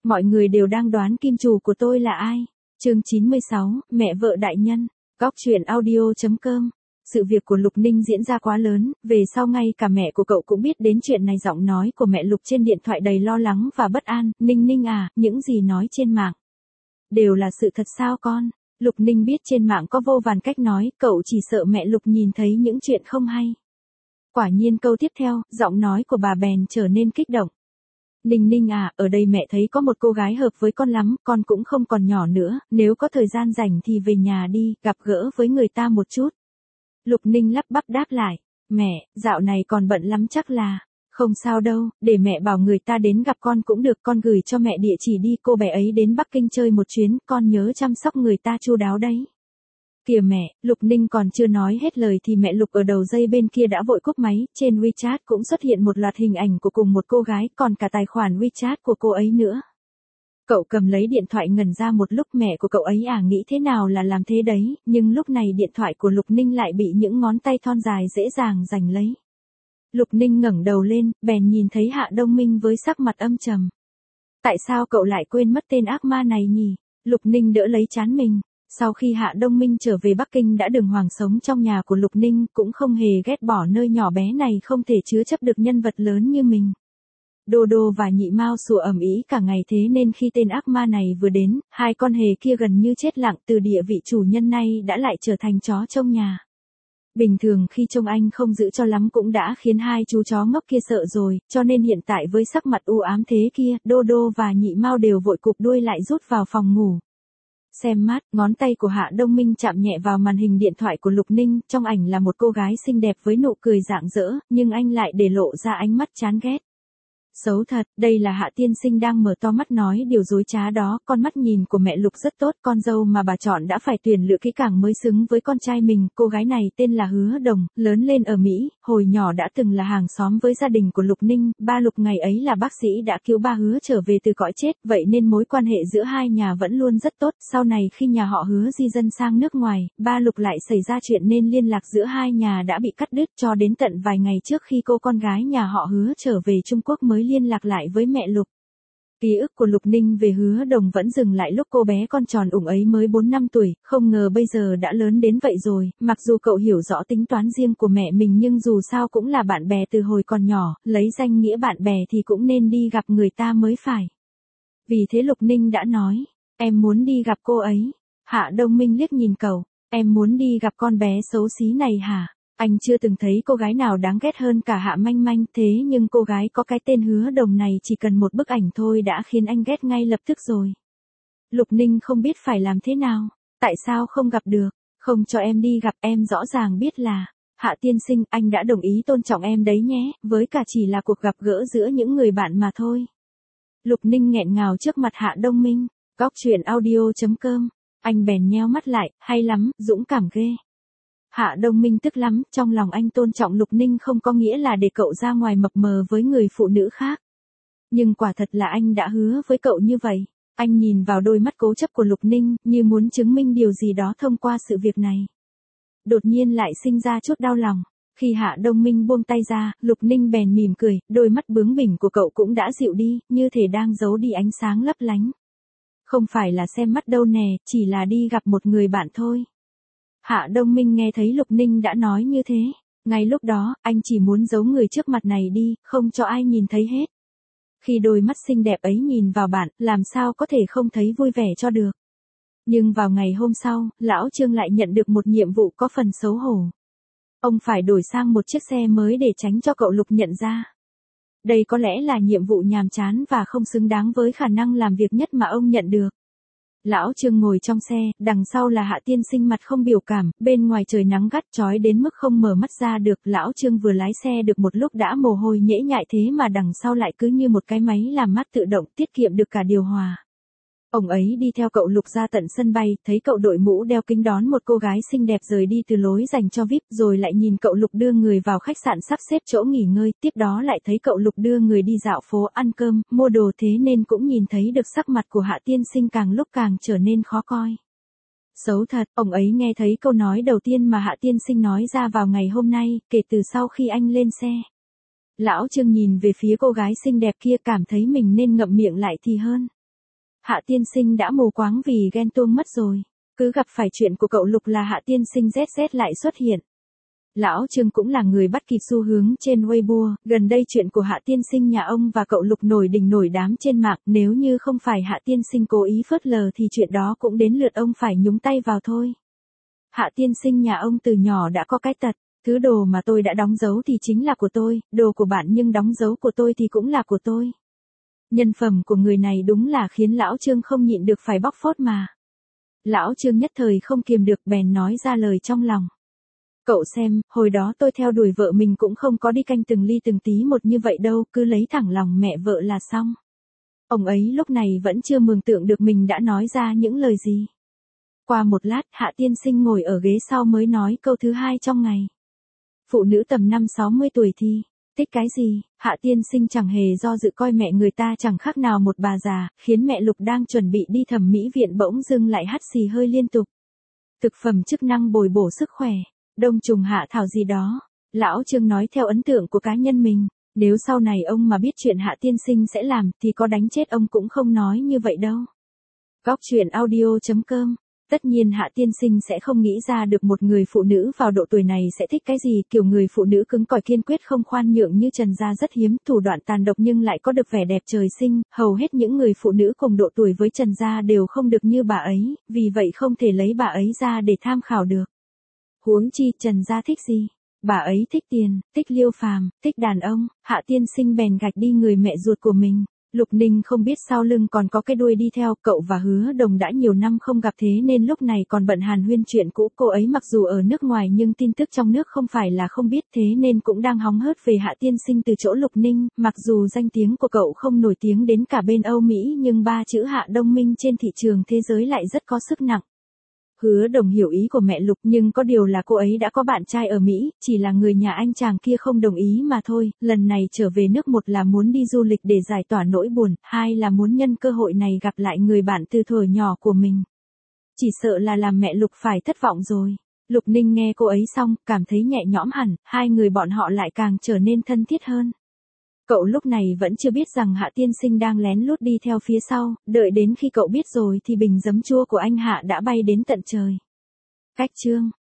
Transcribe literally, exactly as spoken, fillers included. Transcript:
Mọi người đều đang đoán kim chủ của tôi là ai. Chương chín mươi sáu, mẹ vợ đại nhân. Góc truyện audio chấm com. Sự việc của Lục Ninh diễn ra quá lớn, về sau ngay cả mẹ của cậu cũng biết đến chuyện này. Giọng nói của mẹ Lục trên điện thoại đầy lo lắng và bất an. Ninh Ninh à, những gì nói trên mạng đều là sự thật sao con? Lục Ninh biết trên mạng có vô vàn cách nói, cậu chỉ sợ mẹ Lục nhìn thấy những chuyện không hay. Quả nhiên câu tiếp theo, giọng nói của bà bèn trở nên kích động. Ninh Ninh à, ở đây mẹ thấy có một cô gái hợp với con lắm, con cũng không còn nhỏ nữa, nếu có thời gian rảnh thì về nhà đi, gặp gỡ với người ta một chút. Lục Ninh lắp bắp đáp lại, mẹ, dạo này còn bận lắm chắc là, không sao đâu, để mẹ bảo người ta đến gặp con cũng được, con gửi cho mẹ địa chỉ đi, cô bé ấy đến Bắc Kinh chơi một chuyến, con nhớ chăm sóc người ta chu đáo đấy. Kìa mẹ, Lục Ninh còn chưa nói hết lời thì mẹ Lục ở đầu dây bên kia đã vội cúp máy, trên WeChat cũng xuất hiện một loạt hình ảnh của cùng một cô gái, còn cả tài khoản WeChat của cô ấy nữa. Cậu cầm lấy điện thoại ngẩn ra một lúc, mẹ của cậu ấy à, nghĩ thế nào là làm thế đấy, nhưng lúc này điện thoại của Lục Ninh lại bị những ngón tay thon dài dễ dàng giành lấy. Lục Ninh ngẩng đầu lên, bèn nhìn thấy Hạ Đông Minh với sắc mặt âm trầm. Tại sao cậu lại quên mất tên ác ma này nhỉ? Lục Ninh đỡ lấy trán mình. Sau khi Hạ Đông Minh trở về Bắc Kinh đã đường hoàng sống trong nhà của Lục Ninh, cũng không hề ghét bỏ nơi nhỏ bé này không thể chứa chấp được nhân vật lớn như mình. Đô Đô và Nhị Mao sủa ầm ĩ cả ngày, thế nên khi tên ác ma này vừa đến, hai con hề kia gần như chết lặng, từ địa vị chủ nhân nay đã lại trở thành chó trông nhà. Bình thường khi trông anh không giữ cho lắm cũng đã khiến hai chú chó ngốc kia sợ rồi, cho nên hiện tại với sắc mặt u ám thế kia, Đô Đô và Nhị Mao đều vội cụp đuôi lại rút vào phòng ngủ. Xem mát, ngón tay của Hạ Đông Minh chạm nhẹ vào màn hình điện thoại của Lục Ninh, trong ảnh là một cô gái xinh đẹp với nụ cười rạng rỡ, nhưng anh lại để lộ ra ánh mắt chán ghét. Xấu thật, đây là Hạ tiên sinh đang mở to mắt nói điều dối trá đó, con mắt nhìn của mẹ Lục rất tốt, con dâu mà bà chọn đã phải tuyển lựa kỹ càng mới xứng với con trai mình. Cô gái này tên là Hứa Đồng, lớn lên ở Mỹ, hồi nhỏ đã từng là hàng xóm với gia đình của Lục Ninh, ba Lục ngày ấy là bác sĩ đã cứu ba Hứa trở về từ cõi chết, vậy nên mối quan hệ giữa hai nhà vẫn luôn rất tốt. Sau này khi nhà họ Hứa di dân sang nước ngoài, ba Lục lại xảy ra chuyện nên liên lạc giữa hai nhà đã bị cắt đứt, cho đến tận vài ngày trước khi cô con gái nhà họ Hứa trở về Trung Quốc mới liên lạc lại với mẹ Lục. Ký ức của Lục Ninh về Hứa Đồng vẫn dừng lại lúc cô bé con tròn ủng ấy mới bốn năm tuổi, không ngờ bây giờ đã lớn đến vậy rồi. Mặc dù cậu hiểu rõ tính toán riêng của mẹ mình nhưng dù sao cũng là bạn bè từ hồi còn nhỏ, lấy danh nghĩa bạn bè thì cũng nên đi gặp người ta mới phải. Vì thế Lục Ninh đã nói, em muốn đi gặp cô ấy. Hạ Đông Minh liếc nhìn cậu, em muốn đi gặp con bé xấu xí này hả? Anh chưa từng thấy cô gái nào đáng ghét hơn cả Hạ Manh Manh, thế nhưng cô gái có cái tên Hứa Đồng này chỉ cần một bức ảnh thôi đã khiến anh ghét ngay lập tức rồi. Lục Ninh không biết phải làm thế nào, tại sao không gặp được, không cho em đi gặp, em rõ ràng biết là, Hạ tiên sinh, anh đã đồng ý tôn trọng em đấy nhé, với cả chỉ là cuộc gặp gỡ giữa những người bạn mà thôi. Lục Ninh nghẹn ngào trước mặt Hạ Đông Minh. Góc truyện audio chấm com. Anh bèn nheo mắt lại, hay lắm, dũng cảm ghê. Hạ Đông Minh tức lắm, trong lòng anh tôn trọng Lục Ninh không có nghĩa là để cậu ra ngoài mập mờ với người phụ nữ khác. Nhưng quả thật là anh đã hứa với cậu như vậy. Anh nhìn vào đôi mắt cố chấp của Lục Ninh, như muốn chứng minh điều gì đó thông qua sự việc này. Đột nhiên lại sinh ra chút đau lòng. Khi Hạ Đông Minh buông tay ra, Lục Ninh bèn mỉm cười, đôi mắt bướng bỉnh của cậu cũng đã dịu đi, như thể đang giấu đi ánh sáng lấp lánh. Không phải là xem mắt đâu nè, chỉ là đi gặp một người bạn thôi. Hạ Đông Minh nghe thấy Lục Ninh đã nói như thế. Ngay lúc đó, anh chỉ muốn giấu người trước mặt này đi, không cho ai nhìn thấy hết. Khi đôi mắt xinh đẹp ấy nhìn vào bạn, làm sao có thể không thấy vui vẻ cho được. Nhưng vào ngày hôm sau, Lão Trương lại nhận được một nhiệm vụ có phần xấu hổ. Ông phải đổi sang một chiếc xe mới để tránh cho cậu Lục nhận ra. Đây có lẽ là nhiệm vụ nhàm chán và không xứng đáng với khả năng làm việc nhất mà ông nhận được. Lão Trương ngồi trong xe, đằng sau là Hạ tiên sinh mặt không biểu cảm, bên ngoài trời nắng gắt chói đến mức không mở mắt ra được. Lão Trương vừa lái xe được một lúc đã mồ hôi nhễ nhại, thế mà đằng sau lại cứ như một cái máy làm mát tự động, tiết kiệm được cả điều hòa. Ông ấy đi theo cậu Lục ra tận sân bay, thấy cậu đội mũ đeo kính đón một cô gái xinh đẹp rời đi từ lối dành cho vi ai pi, rồi lại nhìn cậu Lục đưa người vào khách sạn sắp xếp chỗ nghỉ ngơi, tiếp đó lại thấy cậu Lục đưa người đi dạo phố, ăn cơm, mua đồ, thế nên cũng nhìn thấy được sắc mặt của Hạ tiên sinh càng lúc càng trở nên khó coi. Xấu thật, ông ấy nghe thấy câu nói đầu tiên mà Hạ tiên sinh nói ra vào ngày hôm nay, kể từ sau khi anh lên xe. Lão Trương nhìn về phía cô gái xinh đẹp kia, cảm thấy mình nên ngậm miệng lại thì hơn. Hạ tiên sinh đã mù quáng vì ghen tuông mất rồi. Cứ gặp phải chuyện của cậu Lục là Hạ tiên sinh zét zét lại xuất hiện. Lão Trương cũng là người bắt kịp xu hướng trên Weibo, gần đây chuyện của Hạ tiên sinh nhà ông và cậu Lục nổi đình nổi đám trên mạng, nếu như không phải Hạ tiên sinh cố ý phớt lờ thì chuyện đó cũng đến lượt ông phải nhúng tay vào thôi. Hạ tiên sinh nhà ông từ nhỏ đã có cái tật, thứ đồ mà tôi đã đóng dấu thì chính là của tôi, đồ của bạn nhưng đóng dấu của tôi thì cũng là của tôi. Nhân phẩm của người này đúng là khiến lão Trương không nhịn được phải bóc phốt mà. Lão Trương nhất thời không kiềm được bèn nói ra lời trong lòng. Cậu xem, hồi đó tôi theo đuổi vợ mình cũng không có đi canh từng ly từng tí một như vậy đâu, cứ lấy thẳng lòng mẹ vợ là xong. Ông ấy lúc này vẫn chưa mường tượng được mình đã nói ra những lời gì. Qua một lát, Hạ tiên sinh ngồi ở ghế sau mới nói câu thứ hai trong ngày. Phụ nữ tầm năm sáu mươi tuổi thì, thích cái gì? Hạ tiên sinh chẳng hề do dự coi mẹ người ta chẳng khác nào một bà già, khiến mẹ Lục đang chuẩn bị đi thẩm mỹ viện bỗng dưng lại hắt xì hơi liên tục. Thực phẩm chức năng bồi bổ sức khỏe, đông trùng hạ thảo gì đó. Lão Trương nói theo ấn tượng của cá nhân mình, nếu sau này ông mà biết chuyện Hạ tiên sinh sẽ làm thì có đánh chết ông cũng không nói như vậy đâu. Góc truyện audio chấm com. Tất nhiên Hạ tiên sinh sẽ không nghĩ ra được một người phụ nữ vào độ tuổi này sẽ thích cái gì, kiểu người phụ nữ cứng cỏi kiên quyết không khoan nhượng như Trần Gia rất hiếm, thủ đoạn tàn độc nhưng lại có được vẻ đẹp trời sinh, hầu hết những người phụ nữ cùng độ tuổi với Trần Gia đều không được như bà ấy, vì vậy không thể lấy bà ấy ra để tham khảo được. Huống chi Trần Gia thích gì? Bà ấy thích tiền, thích Liêu Phàm, thích đàn ông. Hạ tiên sinh bèn gạch đi người mẹ ruột của mình. Lục Ninh không biết sau lưng còn có cái đuôi đi theo, cậu và Hứa Đồng đã nhiều năm không gặp thế nên lúc này còn bận hàn huyên chuyện cũ. Cô ấy mặc dù ở nước ngoài nhưng tin tức trong nước không phải là không biết, thế nên cũng đang hóng hớt về Hạ tiên sinh từ chỗ Lục Ninh. Mặc dù danh tiếng của cậu không nổi tiếng đến cả bên Âu Mỹ nhưng ba chữ Hạ Đông Minh trên thị trường thế giới lại rất có sức nặng. Hứa Đồng hiểu ý của mẹ Lục nhưng có điều là cô ấy đã có bạn trai ở Mỹ, chỉ là người nhà anh chàng kia không đồng ý mà thôi. Lần này trở về nước, một là muốn đi du lịch để giải tỏa nỗi buồn, hai là muốn nhân cơ hội này gặp lại người bạn từ thuở nhỏ của mình. Chỉ sợ là làm mẹ Lục phải thất vọng rồi. Lục Ninh nghe cô ấy xong, cảm thấy nhẹ nhõm hẳn, hai người bọn họ lại càng trở nên thân thiết hơn. Cậu lúc này vẫn chưa biết rằng Hạ tiên sinh đang lén lút đi theo phía sau, đợi đến khi cậu biết rồi thì bình giấm chua của anh Hạ đã bay đến tận trời. Cách chương